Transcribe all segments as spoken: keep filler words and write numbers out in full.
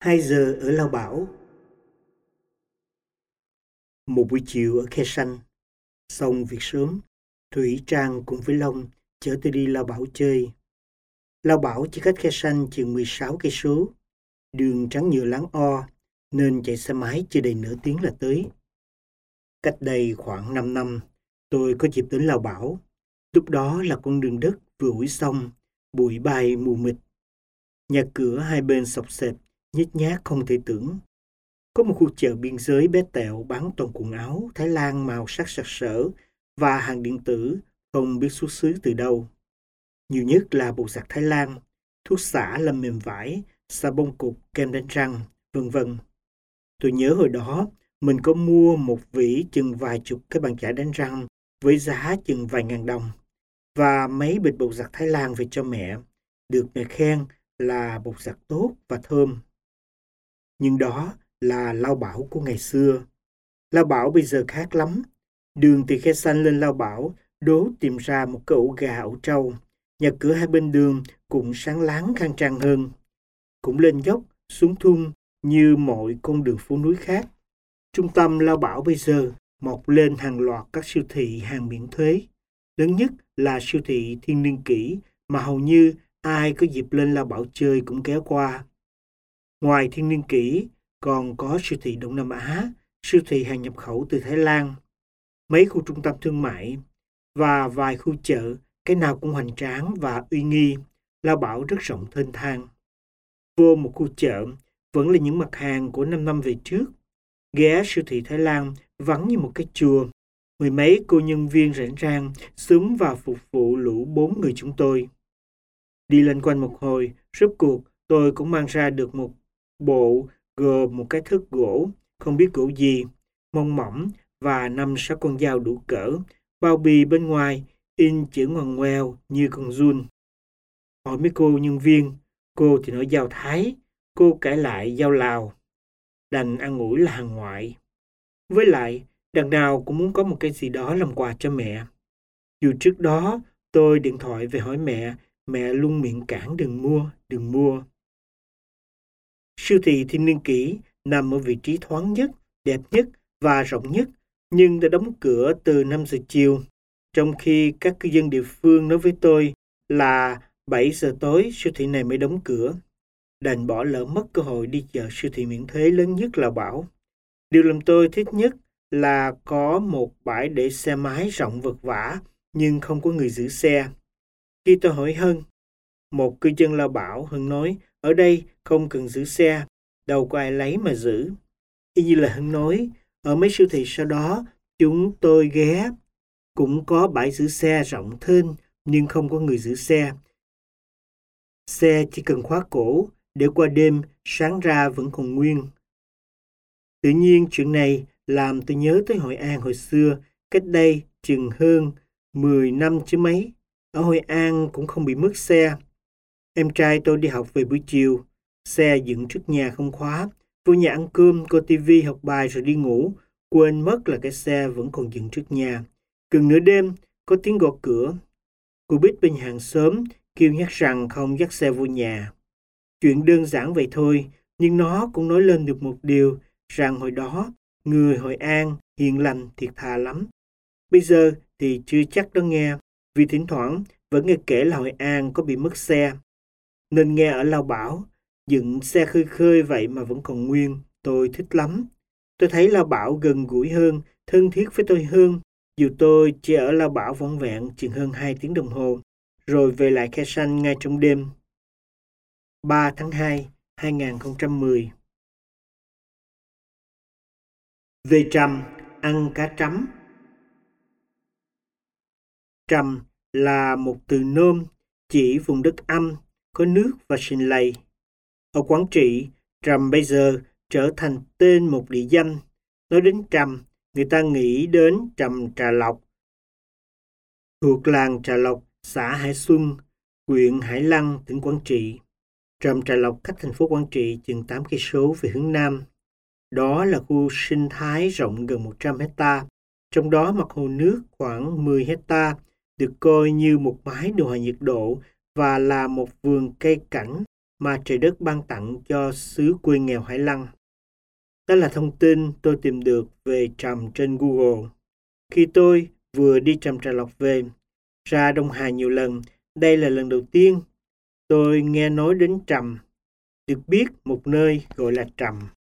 Hai giờ ở Lao Bảo. Một buổi chiều ở Khe Sanh, xong việc sớm, Thủy Trang cùng với Long chở tôi đi Lao Bảo chơi. Lao Bảo chỉ cách Khe Sanh chừng mười sáu cây số, đường trắng nhựa láng o, nên chạy xe máy chưa đầy nửa tiếng là tới. Cách đây khoảng năm năm, tôi có dịp đến Lao Bảo. Lúc đó là con đường đất vừa ủi xong, bụi bay mù mịt. Nhà cửa hai bên xộc xệch, nhếch nhác không thể tưởng. Có một khu chợ biên giới bé tẹo bán toàn quần áo Thái Lan màu sắc sặc sỡ và hàng điện tử không biết xuất xứ từ đâu. Nhiều nhất là bột giặt Thái Lan, thuốc xả làm mềm vải, xà bông cục, kem đánh răng, vân vân. Tôi nhớ hồi đó mình có mua một vỉ chừng vài chục cái bàn chải đánh răng với giá chừng vài ngàn đồng và mấy bịch bột giặt Thái Lan về cho mẹ, được mẹ khen là bột giặt tốt và thơm. Nhưng đó là Lao Bảo của ngày xưa. Lao Bảo bây giờ khác lắm. Đường từ Khe Sanh lên Lao Bảo đố tìm ra một cái ổ gà ổ trâu. Nhà cửa hai bên đường cũng sáng láng khang trang hơn. Cũng lên dốc, xuống thung như mọi con đường phố núi khác. Trung tâm Lao Bảo bây giờ mọc lên hàng loạt các siêu thị hàng miễn thuế. Lớn nhất là siêu thị Thiên Niên Kỷ mà hầu như ai có dịp lên Lao Bảo chơi cũng kéo qua. Ngoài Thiên Niên Kỷ, còn có siêu thị Đông Nam Á, siêu thị hàng nhập khẩu từ Thái Lan, mấy khu trung tâm thương mại và vài khu chợ, cái nào cũng hoành tráng và uy nghi. Lao Bảo rất rộng thênh thang. Vô một khu chợ vẫn là những mặt hàng của năm năm về trước. Ghé siêu thị Thái Lan vắng như một cái chùa. Mười mấy cô nhân viên rảnh rang xúm vào phục vụ lũ bốn người chúng tôi. Đi lên quanh một hồi, rốt cuộc tôi cũng mang ra được một bộ gồm một cái thớt gỗ, không biết gỗ gì, mông mỏng và năm sáu con dao đủ cỡ, bao bì bên ngoài in chữ ngoằn ngoèo như con giun. Hỏi mấy cô nhân viên, cô thì nói dao Thái, cô cãi lại dao Lào. Đành ăn ủi là hàng ngoại. Với lại, đằng nào cũng muốn có một cái gì đó làm quà cho mẹ. Dù trước đó tôi điện thoại về hỏi mẹ, mẹ luôn miệng cản đừng mua, đừng mua. Siêu thị Thiên Niên Kỷ nằm ở vị trí thoáng nhất, đẹp nhất và rộng nhất, nhưng đã đóng cửa từ năm giờ chiều, trong khi các cư dân địa phương nói với tôi là bảy giờ tối siêu thị này mới đóng cửa. Đành bỏ lỡ mất cơ hội đi chợ siêu thị miễn thuế lớn nhất là Bảo. Điều làm tôi thích nhất là có một bãi để xe máy rộng vật vã, nhưng không có người giữ xe. Khi tôi hỏi Hân, một cư dân Lao Bảo, Hân nói, ở đây không cần giữ xe, đâu có ai lấy mà giữ. Y như là Hân nói, ở mấy siêu thị sau đó, chúng tôi ghé, cũng có bãi giữ xe rộng thênh, nhưng không có người giữ xe. Xe chỉ cần khóa cổ, để qua đêm, sáng ra vẫn còn nguyên. Tự nhiên chuyện này làm tôi nhớ tới Hội An hồi xưa, cách đây chừng hơn mười năm chứ mấy. Ở Hội An cũng không bị mất xe. Em trai tôi đi học về buổi chiều, xe dựng trước nhà không khóa, vô nhà ăn cơm, coi tivi, học bài rồi đi ngủ, quên mất là cái xe vẫn còn dựng trước nhà. Gần nửa đêm, có tiếng gõ cửa. Cô Bích bên hàng xóm kêu nhắc rằng không dắt xe vô nhà. Chuyện đơn giản vậy thôi, nhưng nó cũng nói lên được một điều, rằng hồi đó, người Hội An hiền lành thiệt thà lắm. Bây giờ thì chưa chắc đó nghe, vì thỉnh thoảng vẫn nghe kể là Hội An có bị mất xe. Nên nghe ở Lao Bảo, dựng xe khơi khơi vậy mà vẫn còn nguyên, tôi thích lắm. Tôi thấy Lao Bảo gần gũi hơn, thân thiết với tôi hơn, dù tôi chỉ ở Lao Bảo vỏn vẹn chừng hơn hai tiếng đồng hồ, rồi về lại Khe Sanh ngay trong đêm. ba tháng hai, hai nghìn không trăm mười. Về Trầm, ăn cá trắm. Trầm là một từ nôm chỉ vùng đất âm, có nước và sình lầy. Ở Quảng Trị, Trầm bây giờ trở thành tên một địa danh. Nói đến Trầm, người ta nghĩ đến Trầm Trà Lộc, thuộc làng Trà Lộc, xã Hải Xuân, huyện Hải Lăng, tỉnh Quảng Trị. Trầm Trà Lộc cách thành phố Quảng Trị chừng tám cây số về hướng nam. Đó là khu sinh thái rộng gần một trăm hecta, trong đó mặt hồ nước khoảng mười hecta, được coi như một mái điều hòa nhiệt độ và là một vườn cây cảnh mà trời đất ban tặng cho xứ quê nghèo Hải Lăng. Đó là thông tin tôi tìm được về trầm trên Google. Khi tôi vừa đi trầm Trà Lộc về, ra Đông Hà nhiều lần, đây là lần đầu tiên tôi nghe nói đến trầm, được biết một nơi gọi là trầm.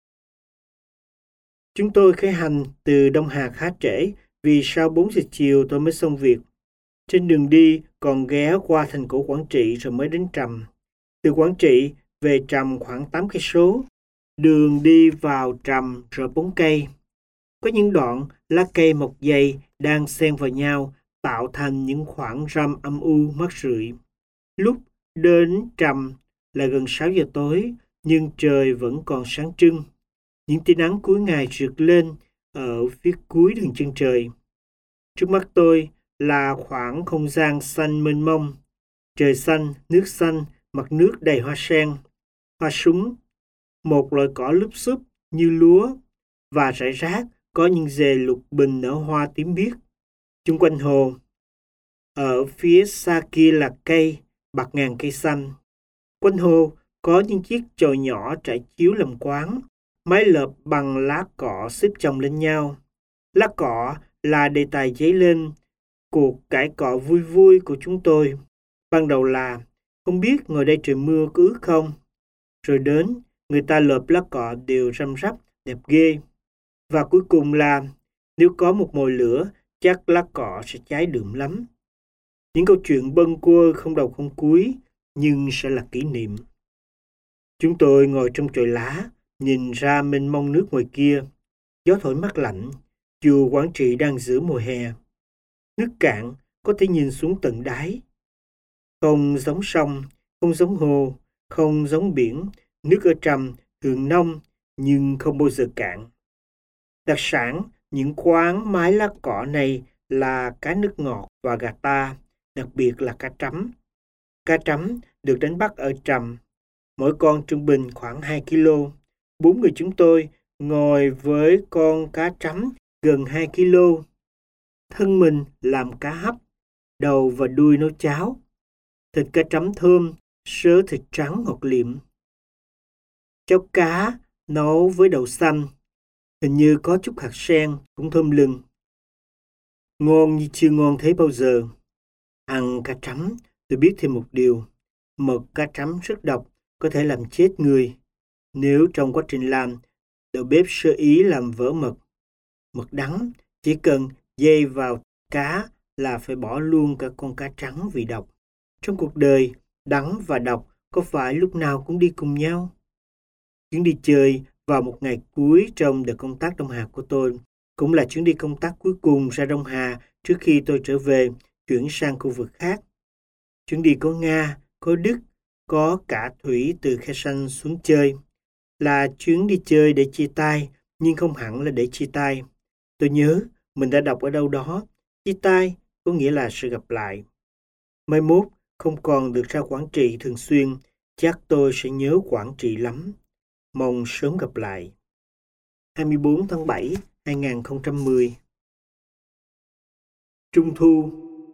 Chúng tôi khởi hành từ Đông Hà khá trễ, vì sau bốn giờ chiều tôi mới xong việc. Trên đường đi còn ghé qua thành cổ Quảng Trị rồi mới đến trầm. Từ Quảng Trị về trầm khoảng tám cây số. Đường đi vào trầm rộng bốn cây. Có những đoạn lá cây mọc dày đang xen vào nhau, tạo thành những khoảng râm âm u mát rượi. Lúc đến trầm là gần sáu giờ tối, nhưng trời vẫn còn sáng trưng. Những tia nắng cuối ngày rực lên ở phía cuối đường chân trời. Trước mắt tôi là khoảng không gian xanh mênh mông. Trời xanh, nước xanh, mặt nước đầy hoa sen, hoa súng, một loại cỏ lúp xúp như lúa, và rải rác có những dề lục bình nở hoa tím biếc. Chung quanh hồ, ở phía xa kia là cây, bạt ngàn cây xanh. Quanh hồ có những chiếc chòi nhỏ trải chiếu làm quán, mái lợp bằng lá cọ xếp chồng lên nhau. Lá cọ là đề tài dấy lên cuộc cãi cọ vui vui của chúng tôi. Ban đầu là không biết ngồi đây trời mưa có ướt không. Rồi đến người ta lợp lá cọ đều răm rắp đẹp ghê. Và cuối cùng là nếu có một mồi lửa chắc lá cọ sẽ cháy đượm lắm. Những câu chuyện bâng quơ không đầu không cuối nhưng sẽ là kỷ niệm. Chúng tôi ngồi trong chòi lá, nhìn ra mênh mông nước ngoài kia. Gió thổi mát lạnh, chùa Quảng Trị đang giữa mùa hè. Nước cạn có thể nhìn xuống tận đáy. Không giống sông, không giống hồ, không giống biển. Nước ở trầm thường nông nhưng không bao giờ cạn. Đặc sản những quán mái lá cọ này là cá nước ngọt và gà ta, đặc biệt là cá trắm. Cá trắm được đánh bắt ở trầm, mỗi con trung bình khoảng hai ki lô. Bốn người chúng tôi ngồi với con cá trắm gần hai ki lô. Thân mình làm cá hấp, đầu và đuôi nấu cháo. Thịt cá trắm thơm, sớ thịt trắng ngọt liệm. Cháo cá nấu với đậu xanh, hình như có chút hạt sen cũng thơm lừng. Ngon như chưa ngon thấy bao giờ. Ăn cá trắm, tôi biết thêm một điều. Mật cá trắm rất độc, có thể làm chết người. Nếu trong quá trình làm, đầu bếp sơ ý làm vỡ mật. Mật đắng, chỉ cần dây vào cá là phải bỏ luôn cả con cá trắng vì độc. Trong cuộc đời, đắng và độc có phải lúc nào cũng đi cùng nhau? Chuyến đi chơi vào một ngày cuối trong đợt công tác Đông Hà của tôi, cũng là chuyến đi công tác cuối cùng ra Đông Hà trước khi tôi trở về, chuyển sang khu vực khác. Chuyến đi có Nga, có Đức, có cả Thủy từ Khe Sanh xuống chơi. Là chuyến đi chơi để chia tay, nhưng không hẳn là để chia tay. Tôi nhớ mình đã đọc ở đâu đó, chia tay có nghĩa là sự gặp lại. Mai mốt không còn được ra Quảng Trị thường xuyên, chắc tôi sẽ nhớ Quảng Trị lắm. Mong sớm gặp lại. hai mươi bốn tháng bảy năm hai nghìn không trăm mười. Trung thu.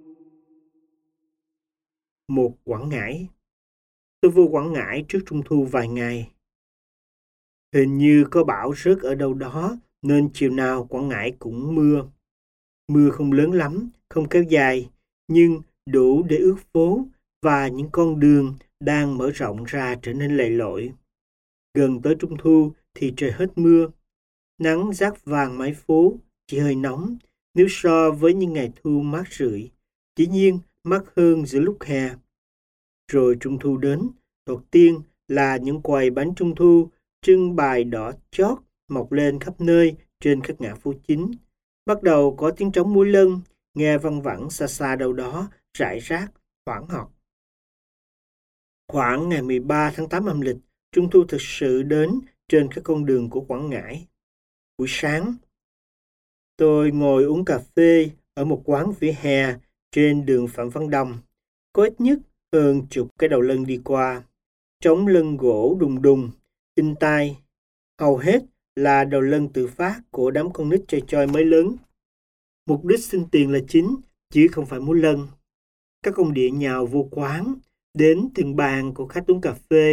Một Quảng Ngãi. Tôi vô Quảng Ngãi trước Trung thu vài ngày. Hình như có bão rớt ở đâu đó nên chiều nào Quảng Ngãi cũng mưa. Mưa không lớn lắm, không kéo dài, nhưng đủ để ướt phố và những con đường đang mở rộng ra trở nên lầy lội. Gần tới Trung thu thì trời hết mưa. Nắng rát vàng mái phố, chỉ hơi nóng nếu so với những ngày thu mát rượi. Dĩ nhiên mát hơn giữa lúc hè. Rồi Trung thu đến, đầu tiên là những quầy bánh Trung thu trưng bày đỏ chót mọc lên khắp nơi trên các ngã phố chính. Bắt đầu có tiếng trống múa lân, nghe văng vẳng xa xa đâu đó, rải rác, hoảng học. Khoảng ngày mười ba tháng tám âm lịch, Trung thu thực sự đến trên các con đường của Quảng Ngãi. Buổi sáng, tôi ngồi uống cà phê ở một quán vỉa hè trên đường Phạm Văn Đồng. Có ít nhất hơn chục cái đầu lân đi qua. Trống lân gỗ đùng đùng, in tai. Hầu hết là đầu lân tự phát của đám con nít chơi choi mới lớn. Mục đích xin tiền là chính, chứ không phải múa lân. Các ông địa nhào vô quán, đến từng bàn của khách uống cà phê,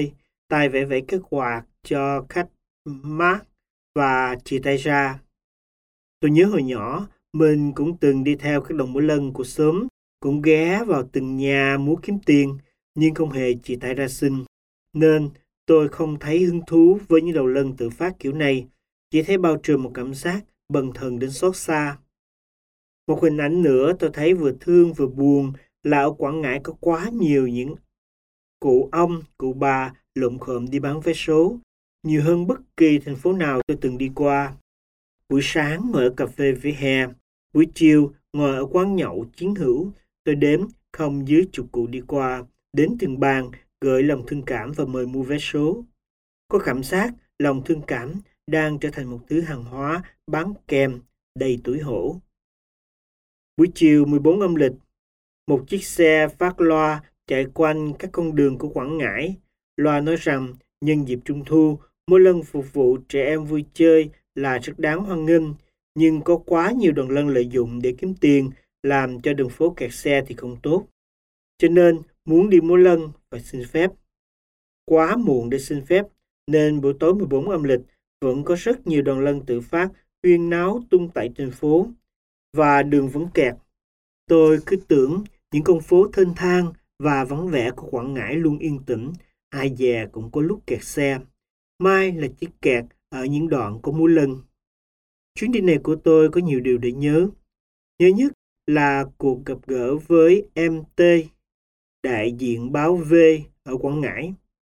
tay vẫy vẫy cái quạt cho khách mát và chia tay ra. Tôi nhớ hồi nhỏ, mình cũng từng đi theo các đồng múa lân của xóm, cũng ghé vào từng nhà múa kiếm tiền, nhưng không hề chia tay ra xin. Nên tôi không thấy hứng thú với những đầu lân tự phát kiểu này, chỉ thấy bao trùm một cảm giác bần thần đến xót xa. Một hình ảnh nữa tôi thấy vừa thương vừa buồn là ở Quảng Ngãi có quá nhiều những cụ ông, cụ bà lụm khộm đi bán vé số, nhiều hơn bất kỳ thành phố nào tôi từng đi qua. Buổi sáng ngồi ở cà phê vỉa hè, buổi chiều ngồi ở quán nhậu chiến hữu, tôi đếm không dưới chục cụ đi qua, đến từng bàn, gửi lòng thương cảm và mời mua vé số. Có cảm giác lòng thương cảm đang trở thành một thứ hàng hóa bán kèm đầy tủi hổ. Buổi chiều mười bốn âm lịch, một chiếc xe phát loa chạy quanh các con đường của Quảng Ngãi. Loa nói rằng nhân dịp Trung thu, múa lân phục vụ trẻ em vui chơi là rất đáng hoan nghênh, nhưng có quá nhiều đoàn lân lợi dụng để kiếm tiền, làm cho đường phố kẹt xe thì không tốt. Cho nên muốn đi múa lân phải xin phép. Quá muộn để xin phép, nên buổi tối mười bốn âm lịch vẫn có rất nhiều đoàn lân tự phát huyên náo tung tẩy trên phố, và đường vẫn kẹt. Tôi cứ tưởng những con phố thênh thang và vắng vẻ của Quảng Ngãi luôn yên tĩnh, ai dè cũng có lúc kẹt xe. Mai là chỉ kẹt ở những đoạn có múa lân. Chuyến đi này của tôi có nhiều điều để nhớ. Nhớ nhất là cuộc gặp gỡ với em T, đại diện báo V ở Quảng Ngãi.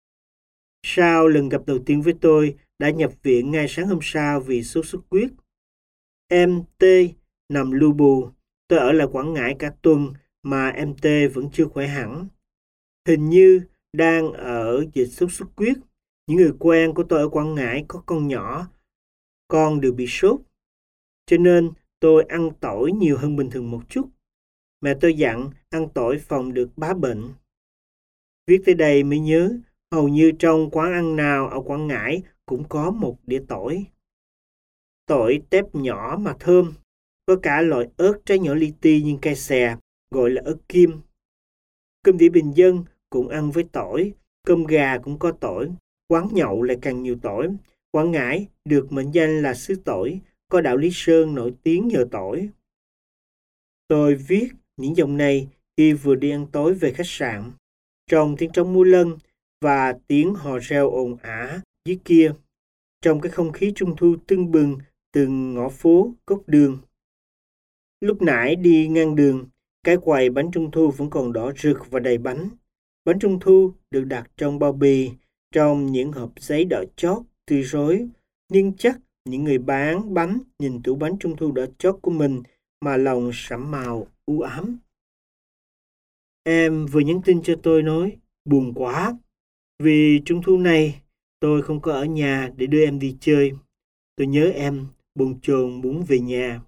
Sau lần gặp đầu tiên với tôi, đã nhập viện ngay sáng hôm sau vì sốt xuất huyết. Em T nằm lu bù, tôi ở lại Quảng Ngãi cả tuần mà em T vẫn chưa khỏe hẳn. Hình như đang ở dịch sốt xuất huyết. Những người quen của tôi ở Quảng Ngãi có con nhỏ, con đều bị sốt. Cho nên tôi ăn tỏi nhiều hơn bình thường một chút. Mẹ tôi dặn ăn tỏi phòng được bá bệnh. Viết tới đây mới nhớ, hầu như trong quán ăn nào ở Quảng Ngãi cũng có một đĩa tỏi. Tỏi tép nhỏ mà thơm, có cả loại ớt trái nhỏ li ti nhưng cay xè, gọi là ớt kim. Cơm đĩa bình dân cũng ăn với tỏi, cơm gà cũng có tỏi, quán nhậu lại càng nhiều tỏi. Quảng Ngãi được mệnh danh là xứ tỏi, có đảo Lý Sơn nổi tiếng nhờ tỏi. Tôi viết những dòng này khi vừa đi ăn tối về khách sạn, trong tiếng trống múa lân và tiếng hò reo ồn ả dưới kia, trong cái không khí trung thu tưng bừng từng ngõ phố, góc đường. Lúc nãy đi ngang đường, cái quầy bánh trung thu vẫn còn đỏ rực và đầy bánh. Bánh trung thu được đặt trong bao bì, trong những hộp giấy đỏ chót, tươi rối. Nhưng chắc những người bán bánh nhìn tủ bánh trung thu đỏ chót của mình mà lòng sẫm màu u ám. Em vừa nhắn tin cho tôi nói, buồn quá. Vì trung thu này, tôi không có ở nhà để đưa em đi chơi. Tôi nhớ em, bồn chồn muốn về nhà.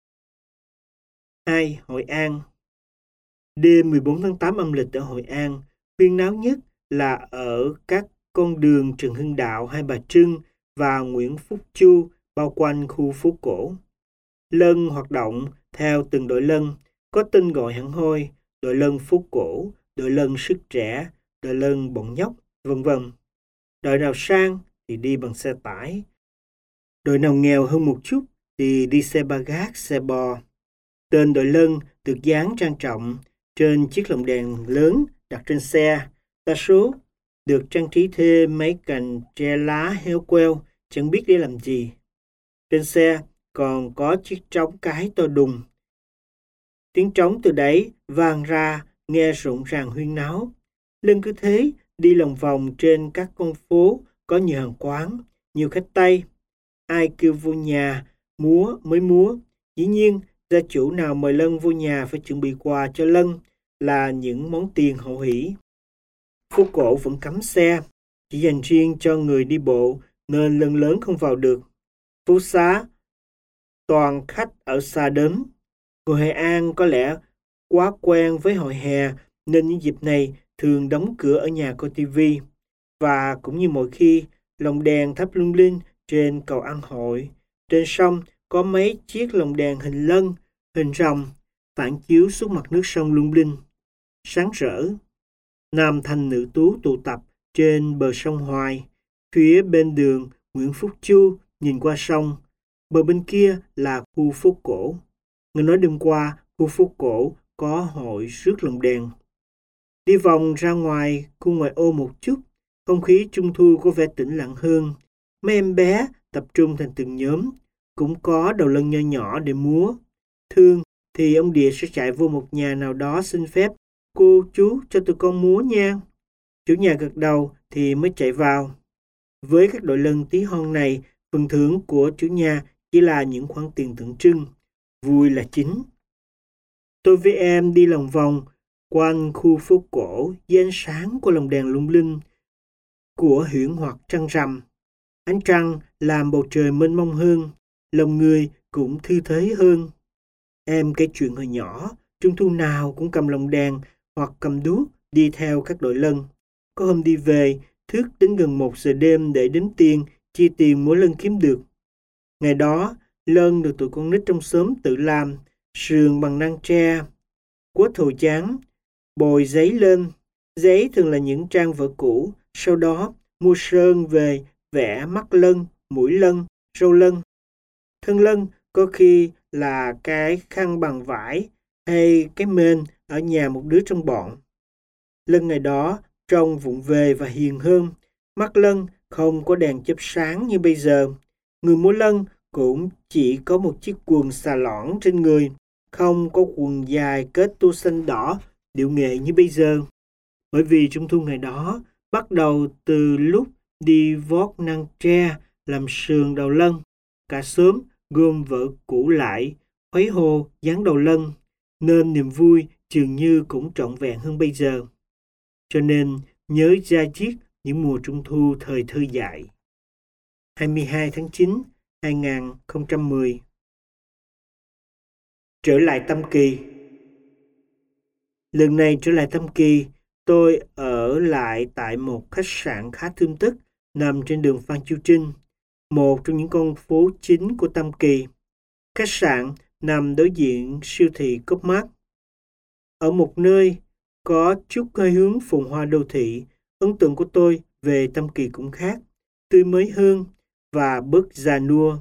hai. Hội An. Đêm mười bốn tháng tám âm lịch ở Hội An, huyên náo nhất là ở các con đường Trần Hưng Đạo, Hai Bà Trưng và Nguyễn Phúc Chu bao quanh khu phố cổ. Lân hoạt động theo từng đội lân, có tên gọi hẳn hoi, đội lân phố cổ, đội lân sức trẻ, đội lân bọn nhóc, vân vân. Đội nào sang thì đi bằng xe tải, đội nào nghèo hơn một chút thì đi xe ba gác, xe bò. Tên đội lân được dán trang trọng trên chiếc lồng đèn lớn đặt trên xe. Đa số được trang trí thêm mấy cành tre lá heo queo, chẳng biết để làm gì. Trên xe còn có chiếc trống cái to đùng. Tiếng trống từ đấy vang ra nghe rộn ràng huyên náo. Lân cứ thế đi lòng vòng trên các con phố có nhiều hàng quán, nhiều khách Tây. Ai kêu vô nhà múa mới múa. Dĩ nhiên gia chủ nào mời Lân vô nhà phải chuẩn bị quà cho Lân là những món tiền hậu hỷ. Phố cổ vẫn cấm xe, chỉ dành riêng cho người đi bộ nên Lân lớn không vào được. Phố xá toàn khách ở xa đến. Người Hội An có lẽ quá quen với hội hè nên những dịp này thường đóng cửa ở nhà coi tivi. Và cũng như mọi khi, lồng đèn thắp lung linh trên cầu An Hội. Trên sông có mấy chiếc lồng đèn hình lân, hình rồng phản chiếu xuống mặt nước sông lung linh, sáng rỡ. Nam thanh nữ tú tụ tập trên bờ sông Hoài, phía bên đường Nguyễn Phúc Chu nhìn qua sông, bờ bên kia là khu phố cổ. Nghe nói đêm qua, khu phố cổ có hội rước lồng đèn. Đi vòng ra ngoài khu ngoại ô một chút, không khí trung thu có vẻ tĩnh lặng hơn. Mấy em bé tập trung thành từng nhóm, cũng có đầu lân nho nhỏ để múa. Thường thì ông Địa sẽ chạy vô một nhà nào đó xin phép, cô chú cho tụi con múa nha. Chủ nhà gật đầu thì mới chạy vào. Với các đội lân tí hon này, phần thưởng của chủ nhà chỉ là những khoản tiền tượng trưng, vui là chính. Tôi với em đi lòng vòng quanh khu phố cổ dưới ánh sáng của lồng đèn lung linh của huyễn hoặc trăng rằm. Ánh trăng làm bầu trời mênh mông hơn, lòng người cũng thư thế hơn. Em kể chuyện hồi nhỏ, trung thu nào cũng cầm lồng đèn hoặc cầm đuốc đi theo các đội lân. Có hôm đi về, thức đến gần một giờ đêm để đếm tiền, chia tiền mỗi lần kiếm được. Ngày đó, lân được tụi con nít trong xóm tự làm, sườn bằng năng tre, quất thầu chán, bồi giấy lên. Giấy thường là những trang vở cũ, sau đó mua sơn về vẽ mắt lân, mũi lân, râu lân. Thân lân có khi là cái khăn bằng vải hay cái mên ở nhà một đứa trong bọn. Lân ngày đó trông vụng về và hiền hơn. Mắt lân không có đèn chớp sáng như bây giờ. Người múa lân cũng chỉ có một chiếc quần xà lõn trên người, không có quần dài kết tua xanh đỏ điệu nghệ như bây giờ. Bởi vì trung thu ngày đó bắt đầu từ lúc đi vót năng tre làm sườn đầu lân, cả xóm gom vợ cũ lại, khuấy hồ dán đầu lân, nên niềm vui dường như cũng trọn vẹn hơn bây giờ. Cho nên nhớ da diết những mùa trung thu thời thơ dại. hai mươi hai tháng chín, hai nghìn không trăm mười. Trở lại Tam Kỳ. Lần này trở lại Tam Kỳ, tôi ở lại tại một khách sạn khá thơm tức nằm trên đường Phan Chu Trinh, một trong những con phố chính của Tam Kỳ. Khách sạn nằm đối diện siêu thị Copmart. Ở một nơi có chút hơi hướng phồn hoa đô thị, ấn tượng của tôi về Tam Kỳ cũng khác, tươi mới hơn và bớt già nua.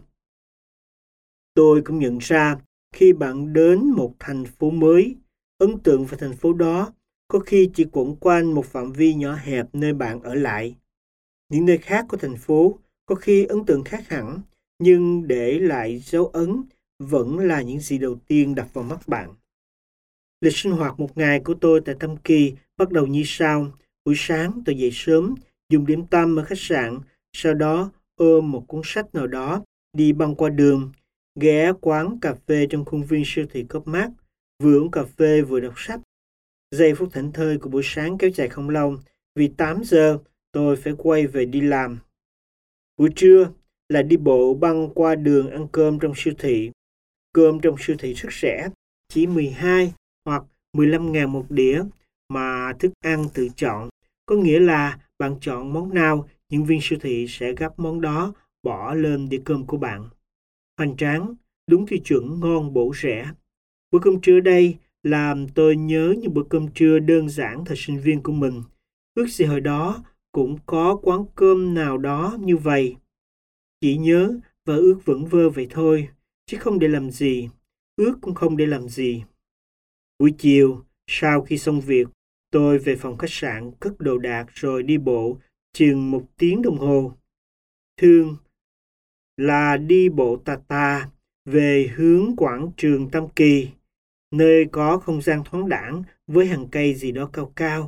Tôi cũng nhận ra khi bạn đến một thành phố mới, ấn tượng về thành phố đó có khi chỉ quẩn quanh một phạm vi nhỏ hẹp nơi bạn ở lại. Những nơi khác của thành phố có khi ấn tượng khác hẳn, nhưng để lại dấu ấn vẫn là những gì đầu tiên đập vào mắt bạn. Lịch sinh hoạt một ngày của tôi tại Tam Kỳ bắt đầu như sau. Buổi sáng tôi dậy sớm, dùng điểm tâm ở khách sạn, sau đó ôm một cuốn sách nào đó, đi băng qua đường, ghé quán cà phê trong khuôn viên siêu thị Copmart, vừa uống cà phê vừa đọc sách. Giây phút thảnh thơi của buổi sáng kéo dài không lâu, vì tám giờ tôi phải quay về đi làm. Buổi trưa là đi bộ băng qua đường ăn cơm trong siêu thị. Cơm trong siêu thị rất rẻ, chỉ mười hai hoặc mười lăm ngàn một đĩa, mà thức ăn tự chọn. Có nghĩa là bạn chọn món nào, nhân viên siêu thị sẽ gắp món đó bỏ lên đĩa cơm của bạn. Hoành tráng, đúng tiêu chuẩn ngon bổ rẻ. Bữa cơm trưa đây làm tôi nhớ những bữa cơm trưa đơn giản thời sinh viên của mình. Ước gì hồi đó cũng có quán cơm nào đó như vậy. Chỉ nhớ và ước vẩn vơ vậy thôi, chứ không để làm gì, ước cũng không để làm gì. Buổi chiều, sau khi xong việc, tôi về phòng khách sạn cất đồ đạc rồi đi bộ chừng một tiếng đồng hồ. Thường là đi bộ tà tà về hướng quảng trường Tam Kỳ, nơi có không gian thoáng đãng với hàng cây gì đó cao cao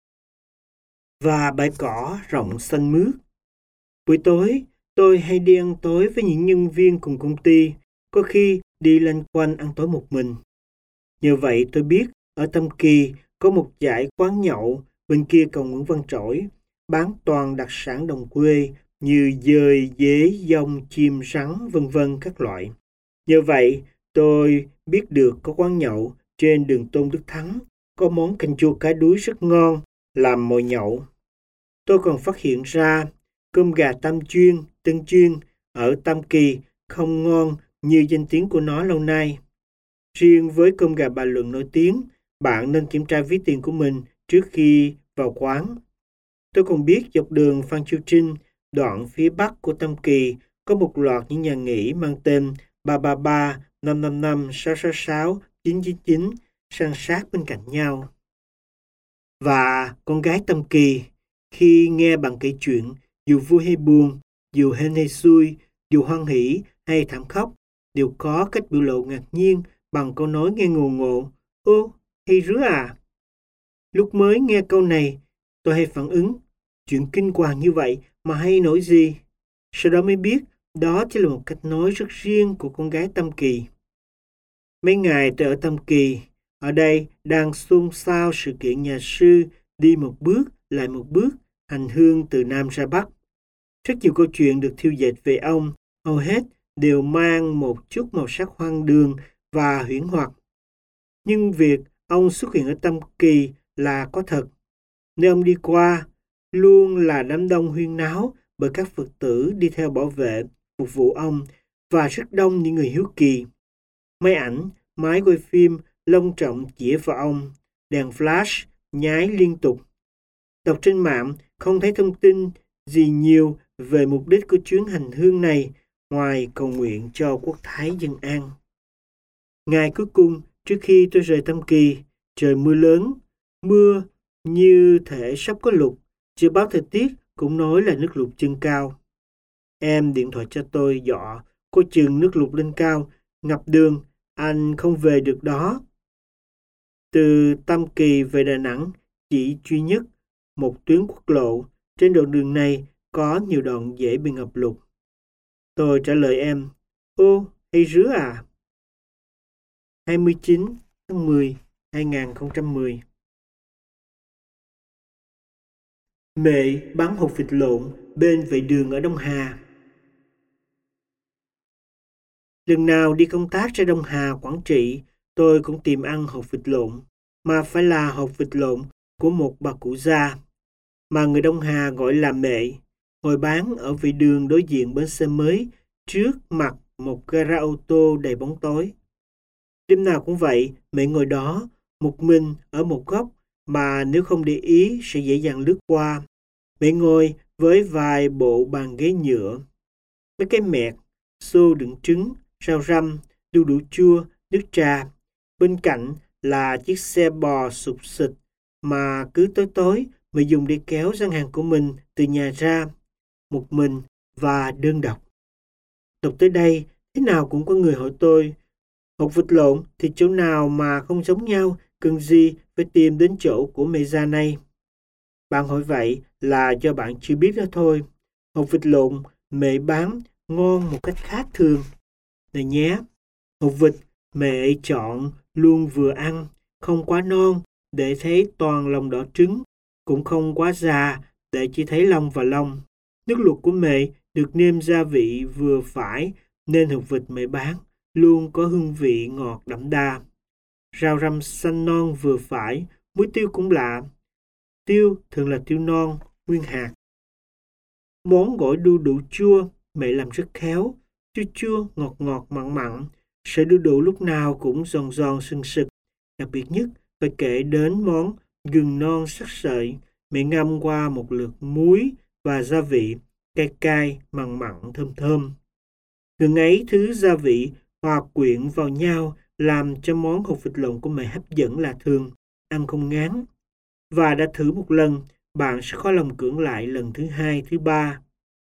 và bãi cỏ rộng xanh mướt. Buổi tối, tôi hay đi ăn tối với những nhân viên cùng công ty, có khi đi loanh quanh ăn tối một mình. Nhờ vậy tôi biết ở Tam Kỳ có một dãy quán nhậu bên kia cầu Nguyễn Văn Trỗi, bán toàn đặc sản đồng quê như dơi, dế, dông, chim, rắn, vân vân các loại. Nhờ vậy tôi biết được có quán nhậu trên đường Tôn Đức Thắng, có món canh chua cá đuối rất ngon, làm mồi nhậu. Tôi còn phát hiện ra cơm gà Tam Chuyên, Tân Chuyên ở Tam Kỳ không ngon như danh tiếng của nó lâu nay. Riêng với cơm gà Bà Luận nổi tiếng, bạn nên kiểm tra ví tiền của mình trước khi vào quán. Tôi còn biết dọc đường Phan Chu Trinh, đoạn phía bắc của Tam Kỳ, có một loạt những nhà nghỉ mang tên ba ba ba, năm năm năm, sáu sáu sáu, chín chín chín, san sát bên cạnh nhau. Và con gái Tam Kỳ, khi nghe bạn kể chuyện, dù vui hay buồn, dù hên hay xui, dù hoan hỉ hay thảm khóc, đều có cách biểu lộ ngạc nhiên bằng câu nói nghe ngộ ngộ, ô, hay rứa à. Lúc mới nghe câu này, tôi hay phản ứng, chuyện kinh hoàng như vậy mà hay nổi gì. Sau đó mới biết đó chỉ là một cách nói rất riêng của con gái Tam Kỳ. Mấy ngày tôi ở Tam Kỳ, ở đây đang xôn xao sự kiện nhà sư đi một bước lại một bước hành hương từ Nam ra Bắc. Rất nhiều câu chuyện được thiêu dệt về ông, hầu hết đều mang một chút màu sắc hoang đường và huyễn hoặc. Nhưng việc ông xuất hiện ở Tam Kỳ là có thật. Nơi ông đi qua luôn là đám đông huyên náo bởi các Phật tử đi theo bảo vệ, phục vụ ông và rất đông những người hiếu kỳ. Máy ảnh, máy quay phim long trọng chĩa vào ông, đèn flash nháy liên tục. Đọc trên mạng không thấy thông tin gì nhiều về mục đích của chuyến hành hương này ngoài cầu nguyện cho quốc thái dân an. Ngày cuối cùng trước khi tôi rời Tam Kỳ, trời mưa lớn, mưa như thể sắp có lụt. Dự báo thời tiết cũng nói là nước lụt chân cao. Em điện thoại cho tôi dọ, coi chừng nước lụt lên cao, ngập đường, anh không về được đó. Từ Tam Kỳ về Đà Nẵng chỉ duy nhất một tuyến quốc lộ. Trên đoạn đường này có nhiều đoạn dễ bị ngập lụt. Tôi trả lời em, ô, hay rứa à. hai mươi chín tháng mười năm hai nghìn không trăm mười. Mẹ bán hột vịt lộn bên vệ đường ở Đông Hà. Lần nào đi công tác ra Đông Hà, Quảng Trị, tôi cũng tìm ăn hột vịt lộn, mà phải là hột vịt lộn của một bà cụ già, mà người Đông Hà gọi là mẹ, ngồi bán ở vệ đường đối diện bến xe mới, trước mặt một gara ô tô đầy bóng tối. Đêm nào cũng vậy, mẹ ngồi đó, một mình ở một góc mà nếu không để ý sẽ dễ dàng lướt qua. Mẹ ngồi với vài bộ bàn ghế nhựa, mấy cái mẹt, xô đựng trứng, rau răm, đu đủ chua, nước trà. Bên cạnh là chiếc xe bò sụp xịt mà cứ tối tối mẹ dùng để kéo gian hàng của mình từ nhà ra, một mình và đơn độc. Đọc tới đây, thế nào cũng có người hỏi tôi, hột vịt lộn thì chỗ nào mà không giống nhau, cần gì phải tìm đến chỗ của mẹ già này. Bạn hỏi vậy là do bạn chưa biết đó thôi. Hột vịt lộn mẹ bán ngon một cách khác thường. Này nhé, hột vịt mẹ chọn luôn vừa ăn, không quá non để thấy toàn lòng đỏ trứng, cũng không quá già để chỉ thấy lông và lông. Nước luộc của mẹ được nêm gia vị vừa phải nên hột vịt mẹ bán luôn có hương vị ngọt đậm đà. Rau răm xanh non vừa phải, muối tiêu cũng lạ. Tiêu thường là tiêu non, nguyên hạt. Món gỏi đu đủ chua mẹ làm rất khéo, chua chua, ngọt ngọt, mặn mặn. Sợi đu đủ lúc nào cũng giòn giòn sừng sực. Đặc biệt nhất phải kể đến món gừng non sắc sợi, mẹ ngâm qua một lượt muối và gia vị, cay cay, mặn mặn, thơm thơm. Gừng ấy thứ gia vị hòa quyện vào nhau làm cho món hột vịt lộn của mẹ hấp dẫn lạ thường, ăn không ngán. Và đã thử một lần, bạn sẽ khó lòng cưỡng lại lần thứ hai, thứ ba.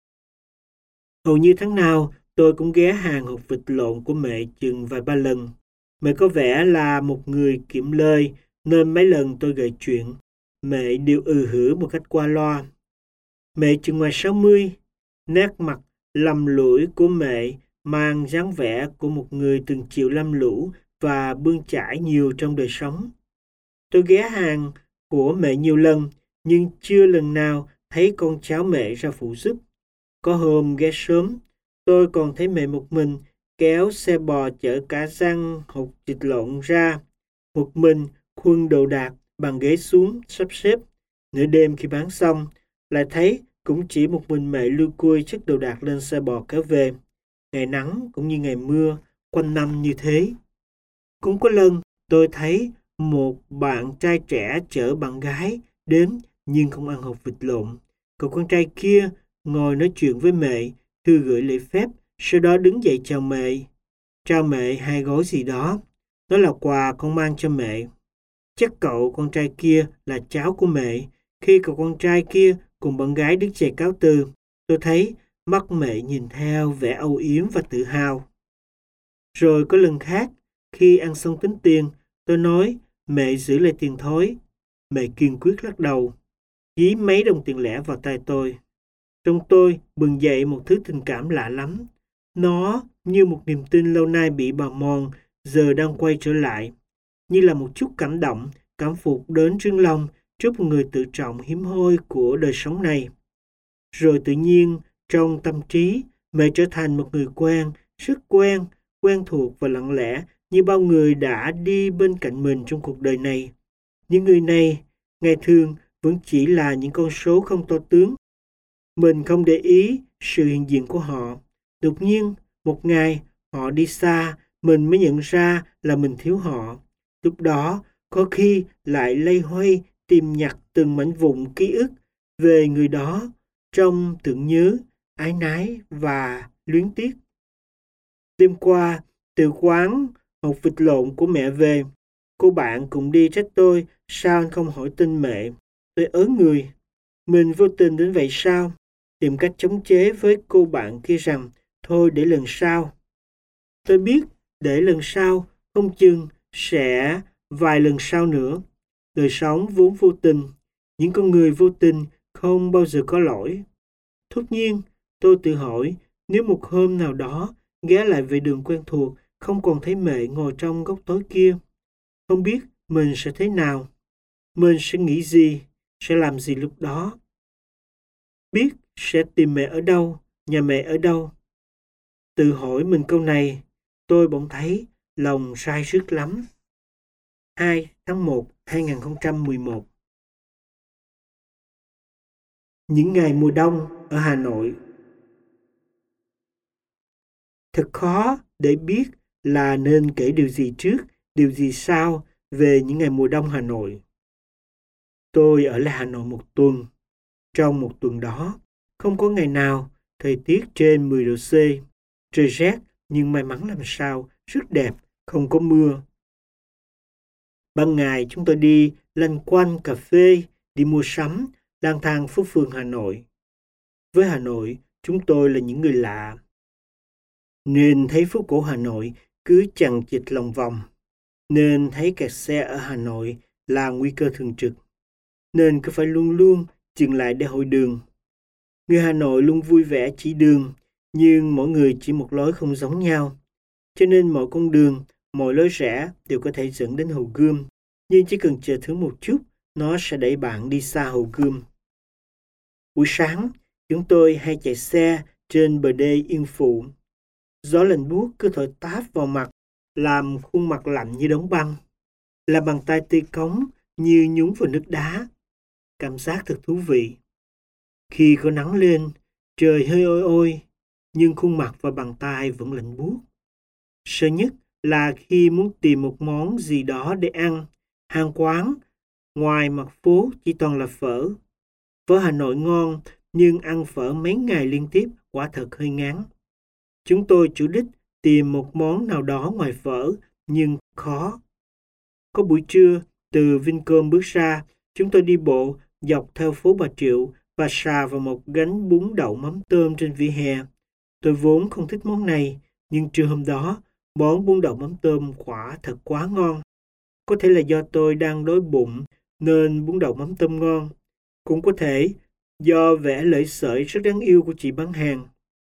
Hầu như tháng nào, tôi cũng ghé hàng hột vịt lộn của mẹ chừng vài ba lần. Mẹ có vẻ là một người kiệm lời, nên mấy lần tôi gợi chuyện, mẹ đều ừ hử một cách qua loa. Mẹ chừng ngoài sáu mươi, nét mặt lầm lũi của mẹ mang dáng vẻ của một người từng chịu lam lũ và bươn chải nhiều trong đời sống. Tôi ghé hàng của mẹ nhiều lần, nhưng chưa lần nào thấy con cháu mẹ ra phụ giúp. Có hôm ghé sớm, tôi còn thấy mẹ một mình kéo xe bò chở cả răng hột vịt lộn ra, một mình khuân đồ đạc bằng ghế xuống sắp xếp. Nửa đêm khi bán xong, lại thấy cũng chỉ một mình mẹ lui cui chất đồ đạc lên xe bò kéo về. Ngày nắng cũng như ngày mưa, quanh năm như thế. Cũng có lần tôi thấy một bạn trai trẻ chở bạn gái đến nhưng không ăn hột vịt lộn. Cậu con trai kia ngồi nói chuyện với mẹ, Thư gửi lễ phép, sau đó đứng dậy chào mẹ. Trao mẹ hai gói gì đó. Đó là quà con mang cho mẹ. Chắc cậu con trai kia là cháu của mẹ. Khi cậu con trai kia cùng bạn gái đứng dậy cáo từ, tôi thấy mắt mẹ nhìn theo vẻ âu yếm và tự hào. Rồi có lần khác, khi ăn xong tính tiền, tôi nói mẹ giữ lại tiền thối. Mẹ kiên quyết lắc đầu, dí mấy đồng tiền lẻ vào tay tôi. Trong tôi bừng dậy một thứ tình cảm lạ lắm. Nó như một niềm tin lâu nay bị bào mòn, giờ đang quay trở lại. Như là một chút cảm động, cảm phục đến rưng lòng trước một người tự trọng hiếm hoi của đời sống này. Rồi tự nhiên, trong tâm trí, mẹ trở thành một người quen, rất quen, quen thuộc và lặng lẽ như bao người đã đi bên cạnh mình trong cuộc đời này. Những người này, ngày thường, vẫn chỉ là những con số không to tướng. Mình không để ý sự hiện diện của họ. Đột nhiên, một ngày, họ đi xa, mình mới nhận ra là mình thiếu họ. Lúc đó, có khi lại loay hoay tìm nhặt từng mảnh vụn ký ức về người đó trong tưởng nhớ, áy náy và luyến tiếc. Đêm qua, từ quán hột vịt lộn của mẹ về, cô bạn cũng đi trách tôi sao anh không hỏi tên mẹ. Tôi ớ người. Mình vô tình đến vậy sao? Tìm cách chống chế với cô bạn kia rằng thôi để lần sau. Tôi biết để lần sau không chừng sẽ vài lần sau nữa. Đời sống vốn vô tình. Những con người vô tình không bao giờ có lỗi. Thốt nhiên, tôi tự hỏi nếu một hôm nào đó ghé lại về đường quen thuộc, không còn thấy mẹ ngồi trong góc tối kia. Không biết mình sẽ thế nào. Mình sẽ nghĩ gì, sẽ làm gì lúc đó. Biết sẽ tìm mẹ ở đâu, nhà mẹ ở đâu. Tự hỏi mình câu này, tôi bỗng thấy lòng sai rứt lắm. hai tháng một năm hai nghìn không trăm mười một. Những ngày mùa đông ở Hà Nội. Thật khó để biết là nên kể điều gì trước, điều gì sau về những ngày mùa đông Hà Nội. Tôi ở lại Hà Nội một tuần. Trong một tuần đó, không có ngày nào thời tiết trên mười độ C. Trời rét nhưng may mắn làm sao, rất đẹp, không có mưa. Ban ngày chúng tôi đi lanh quanh cà phê, đi mua sắm, lang thang phố phường Hà Nội. Với Hà Nội, chúng tôi là những người lạ. Nên thấy phố cổ Hà Nội cứ chằng chịt lòng vòng. Nên thấy kẹt xe ở Hà Nội là nguy cơ thường trực. Nên cứ phải luôn luôn dừng lại để hỏi đường. Người Hà Nội luôn vui vẻ chỉ đường, nhưng mỗi người chỉ một lối không giống nhau. Cho nên mọi con đường, mọi lối rẽ đều có thể dẫn đến Hồ Gươm. Nhưng chỉ cần chờ thử một chút, nó sẽ đẩy bạn đi xa Hồ Gươm. Buổi sáng, chúng tôi hay chạy xe trên bờ đê Yên Phụ. Gió lạnh buốt cứ thổi táp vào mặt, làm khuôn mặt lạnh như đóng băng. Làm bàn tay tê cống như nhúng vào nước đá. Cảm giác thật thú vị. Khi có nắng lên, trời hơi oi oi, nhưng khuôn mặt và bàn tay vẫn lạnh buốt. Sợ nhất là khi muốn tìm một món gì đó để ăn, hàng quán ngoài mặt phố chỉ toàn là phở. Phở Hà Nội ngon, nhưng ăn phở mấy ngày liên tiếp quả thật hơi ngán. Chúng tôi chủ đích tìm một món nào đó ngoài phở, nhưng khó. Có buổi trưa, từ Vincom bước ra, chúng tôi đi bộ dọc theo phố Bà Triệu và sà vào một gánh bún đậu mắm tôm trên vỉa hè. Tôi vốn không thích món này, nhưng trưa hôm đó, món bún đậu mắm tôm quả thật quá ngon. Có thể là do tôi đang đói bụng nên bún đậu mắm tôm ngon. Cũng có thể do vẻ lợi sợi rất đáng yêu của chị bán hàng.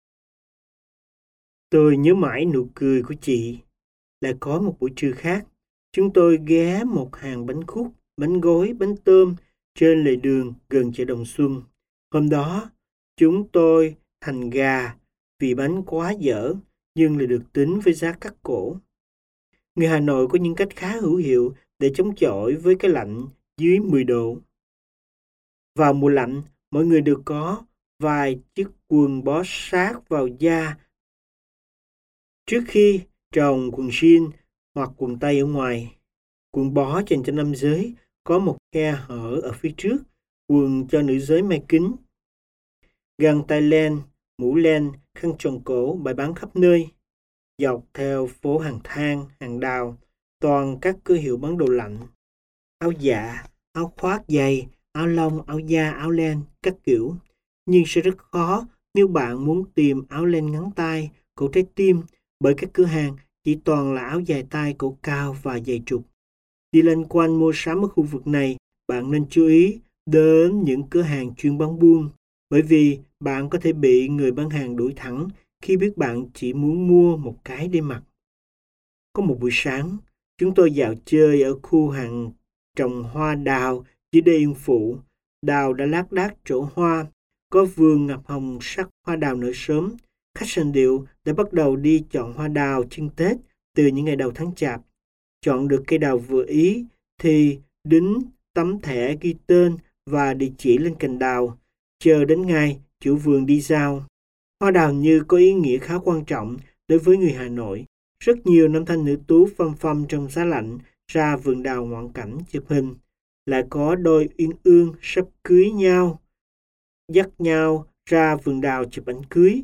Tôi nhớ mãi nụ cười của chị. Lại có một buổi trưa khác, chúng tôi ghé một hàng bánh khúc, bánh gói, bánh tôm trên lề đường gần chợ Đồng Xuân. Hôm đó, chúng tôi thành gà vì bánh quá dở, nhưng lại được tính với giá cắt cổ. Người Hà Nội có những cách khá hữu hiệu để chống chọi với cái lạnh dưới mười độ. Vào mùa lạnh, mọi người đều có vài chiếc quần bó sát vào da trước khi trồng quần jean hoặc quần tây ở ngoài. Quần bó dành cho nam giới có một khe hở ở phía trước, quần cho nữ giới may kính, găng tay len, mũ len, khăn tròn cổ bày bán khắp nơi. Dọc theo phố hàng than, hàng đào, toàn các cửa hiệu bán đồ lạnh, áo dạ, áo khoác dày, áo lông, áo da, áo len, các kiểu. Nhưng sẽ rất khó nếu bạn muốn tìm áo len ngắn tay, cổ trái tim, bởi các cửa hàng chỉ toàn là áo dài tay, cổ cao và dày trục. Đi lên quanh mua sắm ở khu vực này, bạn nên chú ý đến những cửa hàng chuyên bán buôn, bởi vì bạn có thể bị người bán hàng đuổi thẳng khi biết bạn chỉ muốn mua một cái để mặc. Có một buổi sáng, chúng tôi dạo chơi ở khu hàng trồng hoa đào dưới đê Yên Phụ. Đào đã lác đác trổ hoa, có vườn ngập hồng sắc hoa đào nở sớm. Khách sạn điệu đã bắt đầu đi chọn hoa đào chân Tết từ những ngày đầu tháng Chạp. Chọn được cây đào vừa ý thì đính tấm thẻ ghi tên và địa chỉ lên cành đào, chờ đến ngày chủ vườn đi giao. Hoa đào như có ý nghĩa khá quan trọng đối với người Hà Nội. Rất nhiều nam thanh nữ tú phăm phăm trong giá lạnh ra vườn đào ngoạn cảnh chụp hình. Lại có đôi uyên ương sắp cưới nhau, dắt nhau ra vườn đào chụp ảnh cưới.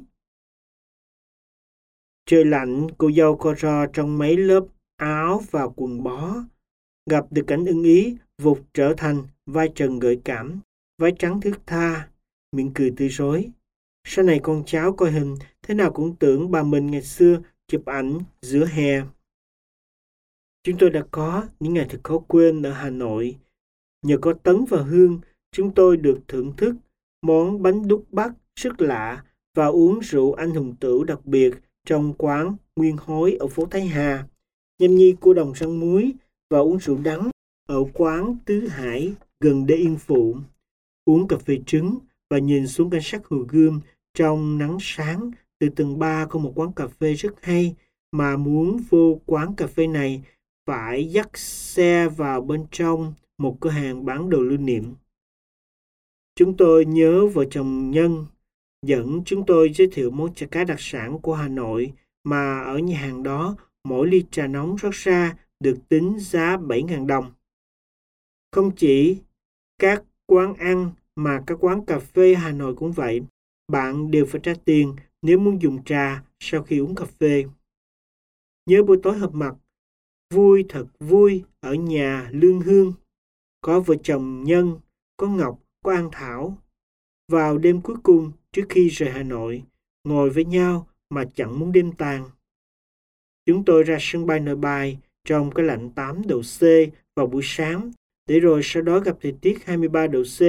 Trời lạnh, cô dâu co ro trong mấy lớp áo và quần bó. Gặp được cảnh ưng ý, vụt trở thành vai trần gợi cảm, váy trắng thướt tha, miệng cười tươi rói. Sau này con cháu coi hình, thế nào cũng tưởng bà mình ngày xưa chụp ảnh giữa hè. Chúng tôi đã có những ngày thật khó quên ở Hà Nội. Nhờ có Tấn và Hương, chúng tôi được thưởng thức món bánh đúc Bắc rất lạ và uống rượu anh hùng tửu đặc biệt trong quán Nguyên Hối ở phố Thái Hà, nhâm nhi cua đồng rang muối và uống rượu đắng ở quán Tứ Hải gần đê Yên Phụ. Uống cà phê trứng và nhìn xuống cảnh sát Hồ Gươm trong nắng sáng từ tầng ba có một quán cà phê rất hay, mà muốn vô quán cà phê này phải dắt xe vào bên trong một cửa hàng bán đồ lưu niệm. Chúng tôi nhớ vợ chồng Nhân dẫn chúng tôi giới thiệu món chả cá đặc sản của Hà Nội, mà ở nhà hàng đó mỗi ly trà nóng rót ra được tính giá bảy nghìn đồng. Không chỉ các quán ăn mà các quán cà phê Hà Nội cũng vậy. Bạn đều phải trả tiền nếu muốn dùng trà sau khi uống cà phê. Nhớ buổi tối họp mặt, vui thật vui ở nhà Lương Hương. Có vợ chồng Nhân, có Ngọc, có An Thảo. Vào đêm cuối cùng trước khi rời Hà Nội, ngồi với nhau mà chẳng muốn đêm tàn. Chúng tôi ra sân bay Nội Bài trong cái lạnh tám độ C vào buổi sáng, để rồi sau đó gặp thời tiết hai mươi ba độ C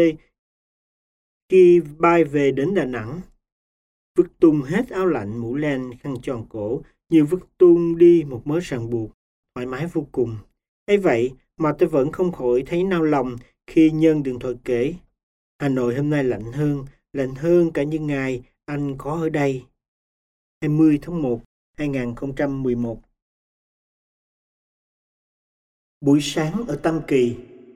khi bay về đến Đà Nẵng. Vứt tung hết áo lạnh, mũ len, khăn tròn cổ, như vứt tung đi một mớ ràng buộc, thoải mái vô cùng. Ấy vậy mà tôi vẫn không khỏi thấy nao lòng khi Nhân điện thoại kể: Hà Nội hôm nay lạnh hơn, lạnh hơn cả những ngày anh có ở đây. hai mươi tháng một năm hai nghìn không trăm mười một. Buổi sáng ở Tam Kỳ.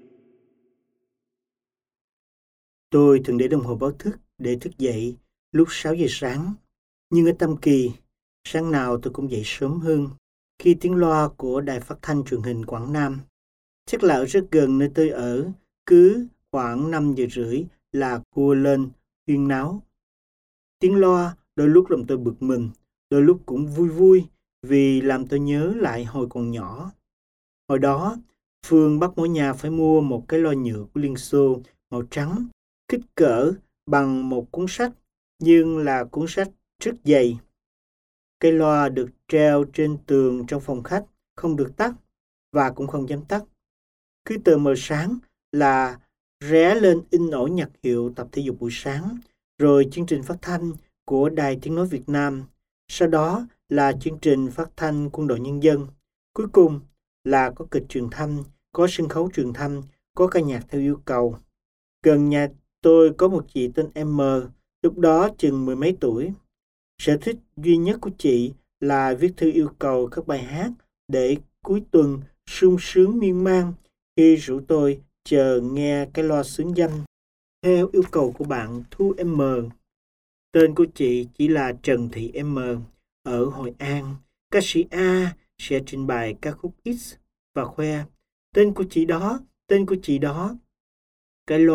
Tôi thường để đồng hồ báo thức để thức dậy lúc sáu giờ sáng. Nhưng ở Tam Kỳ, sáng nào tôi cũng dậy sớm hơn khi tiếng loa của Đài Phát thanh Truyền hình Quảng Nam, chắc là ở rất gần nơi tôi ở, cứ khoảng năm giờ rưỡi là cua lên huyên náo. Tiếng loa đôi lúc làm tôi bực mình, đôi lúc cũng vui vui vì làm tôi nhớ lại hồi còn nhỏ. Hồi đó, Phương bắt mỗi nhà phải mua một cái loa nhựa của Liên Xô màu trắng, kích cỡ bằng một cuốn sách, nhưng là cuốn sách rất dày. Cái loa được treo trên tường trong phòng khách, không được tắt và cũng không dám tắt. Cứ tờ mờ sáng là ré lên in ổ nhạc hiệu tập thể dục buổi sáng, rồi chương trình phát thanh của Đài Tiếng Nói Việt Nam, sau đó là chương trình phát thanh Quân đội Nhân dân, cuối cùng là có kịch truyền thanh, có sân khấu truyền thanh, có ca nhạc theo yêu cầu. Gần nhà tôi có một chị tên M, lúc đó chừng mười mấy tuổi. Sở thích duy nhất của chị là viết thư yêu cầu các bài hát để cuối tuần sung sướng miên man khi rủ tôi chờ nghe cái loa xướng danh. Theo yêu cầu của bạn Thu M. Tên của chị chỉ là Trần Thị M. Ở Hội An, ca sĩ A sẽ trình bày ca khúc X và khoe: tên của chị đó, tên của chị đó. Cái loa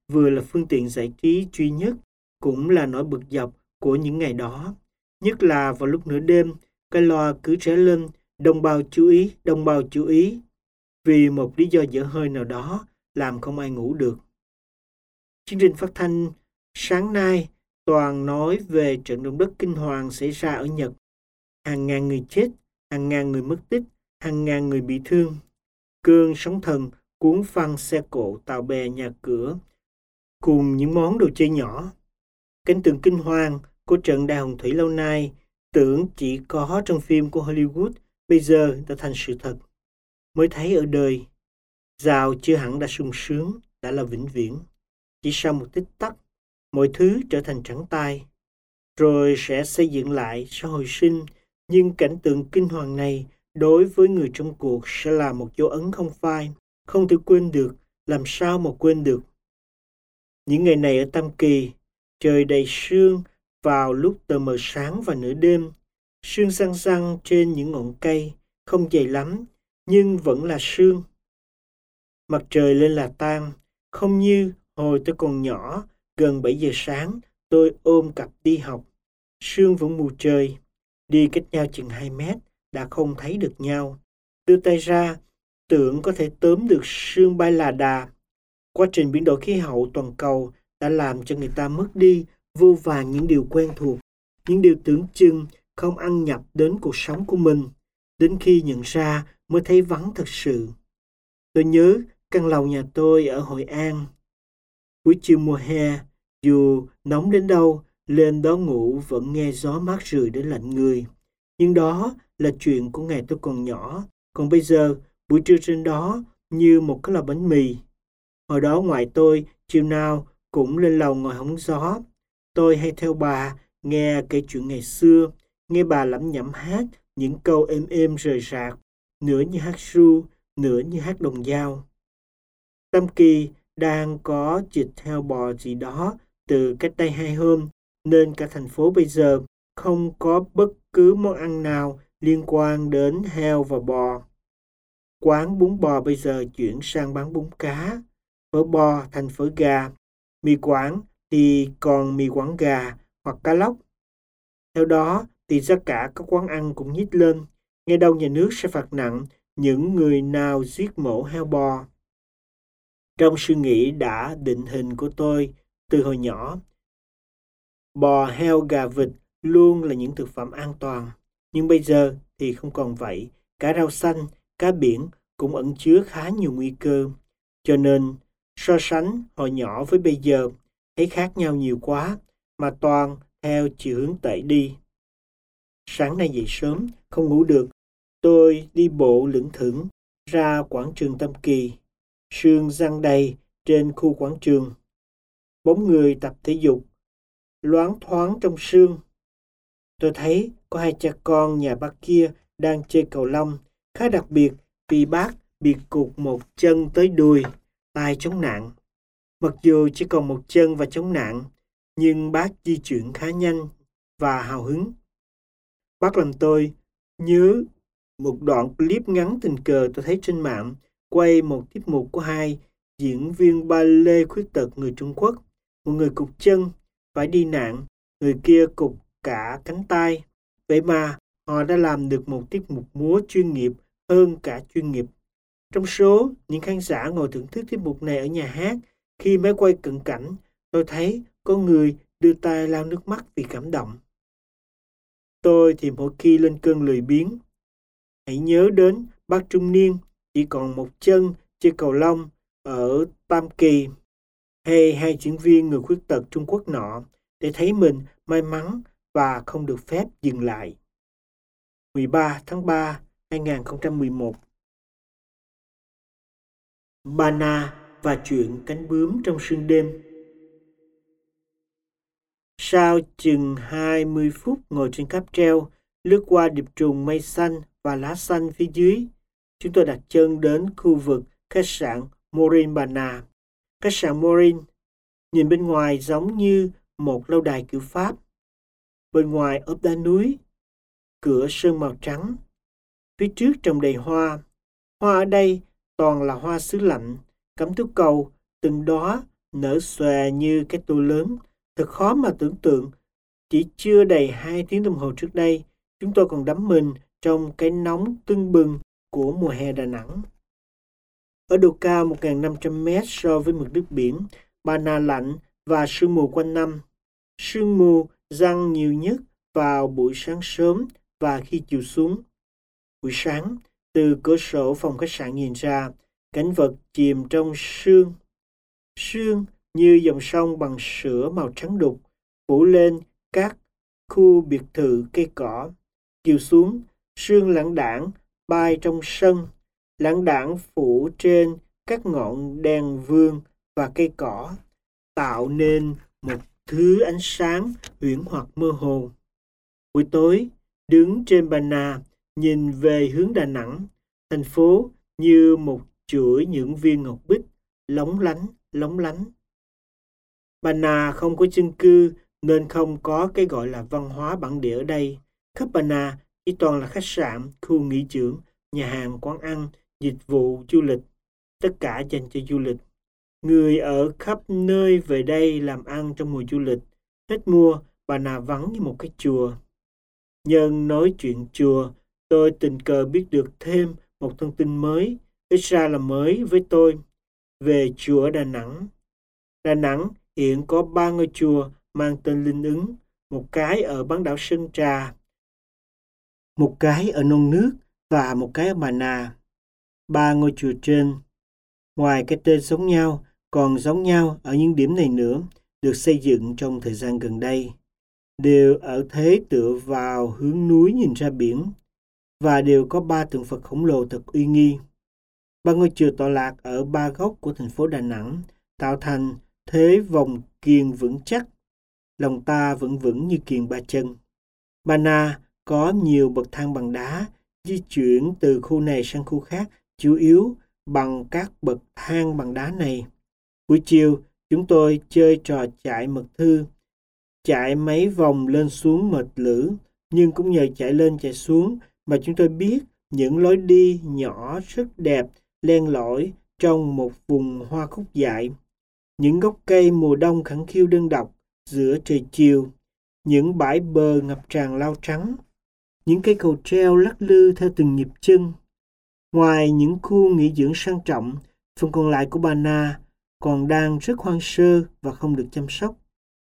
vừa là phương tiện giải trí duy nhất, cũng là nỗi bực dọc của những ngày đó. Nhất là vào lúc nửa đêm, cái loa cứ ré lên, đồng bào chú ý, đồng bào chú ý. Vì một lý do dở hơi nào đó, làm không ai ngủ được. Chương trình phát thanh sáng nay toàn nói về trận động đất kinh hoàng xảy ra ở Nhật. Hàng ngàn người chết, hàng ngàn người mất tích, hàng ngàn người bị thương. Cơn sóng thần cuốn phăng xe cộ, tàu bè, nhà cửa, cùng những món đồ chơi nhỏ. Cảnh tượng kinh hoàng của trận đại hồng thủy lâu nay tưởng chỉ có trong phim của Hollywood, bây giờ đã thành sự thật. Mới thấy ở đời, giàu chưa hẳn đã sung sướng, đã là vĩnh viễn. Chỉ sau một tích tắc, mọi thứ trở thành trắng tay, rồi sẽ xây dựng lại, sẽ hồi sinh. Nhưng cảnh tượng kinh hoàng này đối với người trong cuộc sẽ là một dấu ấn không phai, không thể quên được, làm sao mà quên được. Những ngày này ở Tam Kỳ, trời đầy sương vào lúc tờ mờ sáng và nửa đêm. Sương răng răng trên những ngọn cây, không dày lắm, nhưng vẫn là sương. Mặt trời lên là tan, không như hồi tôi còn nhỏ, gần bảy giờ sáng, tôi ôm cặp đi học. Sương vẫn mù trời, đi cách nhau chừng hai mét, đã không thấy được nhau. Đưa tay ra, tưởng có thể tóm được sương bay là đà. Quá trình biến đổi khí hậu toàn cầu đã làm cho người ta mất đi vô vàn những điều quen thuộc, những điều tưởng chừng không ăn nhập đến cuộc sống của mình. Đến khi nhận ra mới thấy vắng thật sự. Tôi nhớ căn lầu nhà tôi ở Hội An. Buổi chiều mùa hè, dù nóng đến đâu, lên đó ngủ vẫn nghe gió mát rượi đến lạnh người. Nhưng đó là chuyện của ngày tôi còn nhỏ. Còn bây giờ, buổi trưa trên đó như một cái lò bánh mì. Hồi đó ngoại tôi chiều nào cũng lên lầu ngồi hóng gió. Tôi hay theo bà nghe kể chuyện ngày xưa, nghe bà lẩm nhẩm hát những câu êm êm rời rạc, nửa như hát ru, nửa như hát đồng dao. Tam Kỳ đang có dịch heo bò gì đó từ cách đây hai hôm, nên cả thành phố bây giờ không có bất cứ món ăn nào liên quan đến heo và bò. Quán bún bò bây giờ chuyển sang bán bún cá, phở bò thành phở gà, mì Quảng thì còn mì Quảng gà hoặc cá lóc. Theo đó thì giá cả các quán ăn cũng nhích lên, nghe đâu nhà nước sẽ phạt nặng những người nào giết mổ heo bò. Trong suy nghĩ đã định hình của tôi từ hồi nhỏ, bò, heo, gà, vịt luôn là những thực phẩm an toàn. Nhưng bây giờ thì không còn vậy. Cả rau xanh, cá biển cũng ẩn chứa khá nhiều nguy cơ. Cho nên, so sánh hồi nhỏ với bây giờ, thấy khác nhau nhiều quá, mà toàn theo chiều hướng tệ đi. Sáng nay dậy sớm, không ngủ được, tôi đi bộ lững thững ra quảng trường Tam Kỳ. Sương giăng đầy trên khu quảng trường. Bóng người tập thể dục loáng thoáng trong sương. Tôi thấy có hai cha con nhà bác kia đang chơi cầu lông, khá đặc biệt vì bác bị cụt một chân tới đùi, tay chống nạn. Mặc dù chỉ còn một chân và chống nạn, nhưng bác di chuyển khá nhanh và hào hứng. Bác làm tôi nhớ một đoạn clip ngắn tình cờ tôi thấy trên mạng, quay một tiết mục của hai diễn viên ballet khuyết tật người Trung Quốc. Một người cụt chân, phải đi nạn, người kia cụt cả cánh tay. Vậy mà họ đã làm được một tiết mục múa chuyên nghiệp hơn cả chuyên nghiệp. Trong số những khán giả ngồi thưởng thức tiết mục này ở nhà hát, khi máy quay cận cảnh, tôi thấy có người đưa tay lau nước mắt vì cảm động. Tôi thì mỗi khi lên cơn lười biếng, hãy nhớ đến bác trung niên chỉ còn một chân chơi cầu lông ở Tam Kỳ, hay hai diễn viên người khuyết tật Trung Quốc nọ, để thấy mình may mắn và không được phép dừng lại. mười ba tháng ba năm hai nghìn không trăm mười một. Bana và chuyện cánh bướm trong sương đêm. Sau chừng hai mươi phút ngồi trên cáp treo, lướt qua điệp trùng mây xanh và lá xanh phía dưới, chúng tôi đặt chân đến khu vực khách sạn Morin Bana. Khách sạn Morin nhìn bên ngoài giống như một lâu đài kiểu Pháp. Bên ngoài ốp đá núi, cửa sơn màu trắng. Phía trước trồng đầy hoa. Hoa ở đây toàn là hoa xứ lạnh, cắm tú cầu, từng đóa nở xòe như cái tô lớn. Thật khó mà tưởng tượng, chỉ chưa đầy hai tiếng đồng hồ trước đây, chúng tôi còn đắm mình trong cái nóng tưng bừng của mùa hè Đà Nẵng. Ở độ cao một nghìn năm trăm mét so với mực nước biển, Ba Na lạnh và sương mù quanh năm. Sương mù giăng nhiều nhất vào buổi sáng sớm và khi chiều xuống. Buổi sáng, từ cửa sổ phòng khách sạn nhìn ra, cảnh vật chìm trong sương. Sương như dòng sông bằng sữa màu trắng đục, phủ lên các khu biệt thự cây cỏ. Chiều xuống, sương lãng đãng bay trong sân, lãng đãng phủ trên các ngọn đèn vườn và cây cỏ, tạo nên một thứ ánh sáng huyễn hoặc mơ hồ. Buổi tối, đứng trên Ba Na, nhìn về hướng Đà Nẵng, thành phố như một chuỗi những viên ngọc bích, lóng lánh, lóng lánh. Ba Na không có dân cư nên không có cái gọi là văn hóa bản địa ở đây. Khắp Ba Na chỉ toàn là khách sạn, khu nghỉ dưỡng, nhà hàng, quán ăn, dịch vụ du lịch, tất cả dành cho du lịch. Người ở khắp nơi về đây làm ăn trong mùa du lịch. Hết mùa, Ba Na vắng như một cái chùa. Nhân nói chuyện chùa, tôi tình cờ biết được thêm một thông tin mới, ít ra là mới với tôi, về chùa ở Đà Nẵng. Đà Nẵng hiện có ba ngôi chùa mang tên linh ứng, một cái ở bán đảo Sơn Trà, một cái ở Non Nước và một cái ở Ba Na. Ba ngôi chùa trên, ngoài cái tên giống nhau, còn giống nhau ở những điểm này nữa, được xây dựng trong thời gian gần đây, đều ở thế tựa vào hướng núi nhìn ra biển, và đều có ba tượng Phật khổng lồ thật uy nghi. Ba ngôi chùa tọa lạc ở ba góc của thành phố Đà Nẵng, tạo thành thế vòng kiềng vững chắc, lòng ta vẫn vững như kiềng ba chân. Ba Na có nhiều bậc thang bằng đá, di chuyển từ khu này sang khu khác, chủ yếu bằng các bậc thang bằng đá này. Buổi chiều, chúng tôi chơi trò chạy mật thư, chạy mấy vòng lên xuống mệt lử, nhưng cũng nhờ chạy lên chạy xuống mà chúng tôi biết những lối đi nhỏ rất đẹp len lỏi trong một vùng hoa cúc dại, những gốc cây mùa đông khẳng khiu đơn độc giữa trời chiều, những bãi bờ ngập tràn lau trắng, những cây cầu treo lắc lư theo từng nhịp chân. Ngoài những khu nghỉ dưỡng sang trọng, phần còn lại của Ba Na còn đang rất hoang sơ và không được chăm sóc.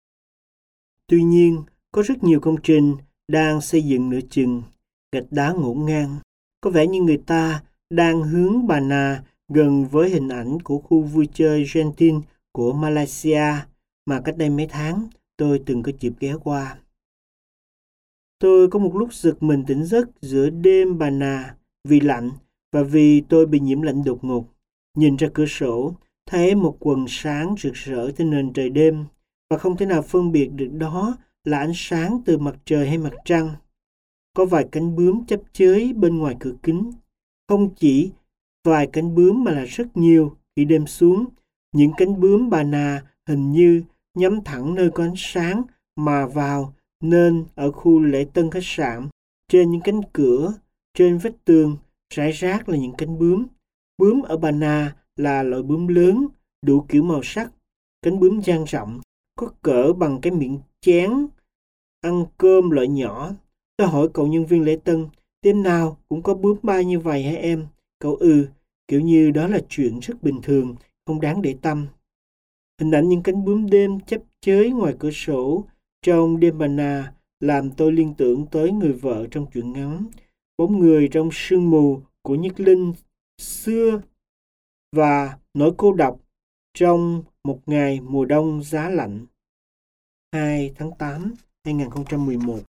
Tuy nhiên, có rất nhiều công trình đang xây dựng nửa chừng, gạch đá ngổn ngang. Có vẻ như người ta đang hướng Ba Na gần với hình ảnh của khu vui chơi Genting của Malaysia mà cách đây mấy tháng tôi từng có dịp ghé qua. Tôi có một lúc giật mình tỉnh giấc giữa đêm Ba Na vì lạnh và vì tôi bị nhiễm lạnh đột ngột. Nhìn ra cửa sổ, thấy một quần sáng rực rỡ trên nền trời đêm và không thể nào phân biệt được đó là ánh sáng từ mặt trời hay mặt trăng. Có vài cánh bướm chắp chới bên ngoài cửa kính. Không chỉ vài cánh bướm mà là rất nhiều. Khi đêm xuống, những cánh bướm Ba Na hình như nhắm thẳng nơi có ánh sáng mà vào, nên ở khu lễ tân khách sạn, trên những cánh cửa, trên vách tường, rải rác là những cánh bướm. Bướm ở Ba Na là loại bướm lớn, đủ kiểu màu sắc. Cánh bướm dang rộng, có cỡ bằng cái miệng chén ăn cơm loại nhỏ. Tôi hỏi cậu nhân viên lễ tân, đêm nào cũng có bướm bay như vậy hả em? Cậu ừ, kiểu như đó là chuyện rất bình thường, không đáng để tâm. Hình ảnh những cánh bướm đêm chắp chới ngoài cửa sổ trong đêm Ba Na làm tôi liên tưởng tới người vợ trong truyện ngắn, bóng người trong sương mù của Nhất Linh xưa và nỗi cô độc trong một ngày mùa đông giá lạnh. hai tháng tám năm hai nghìn không trăm mười một.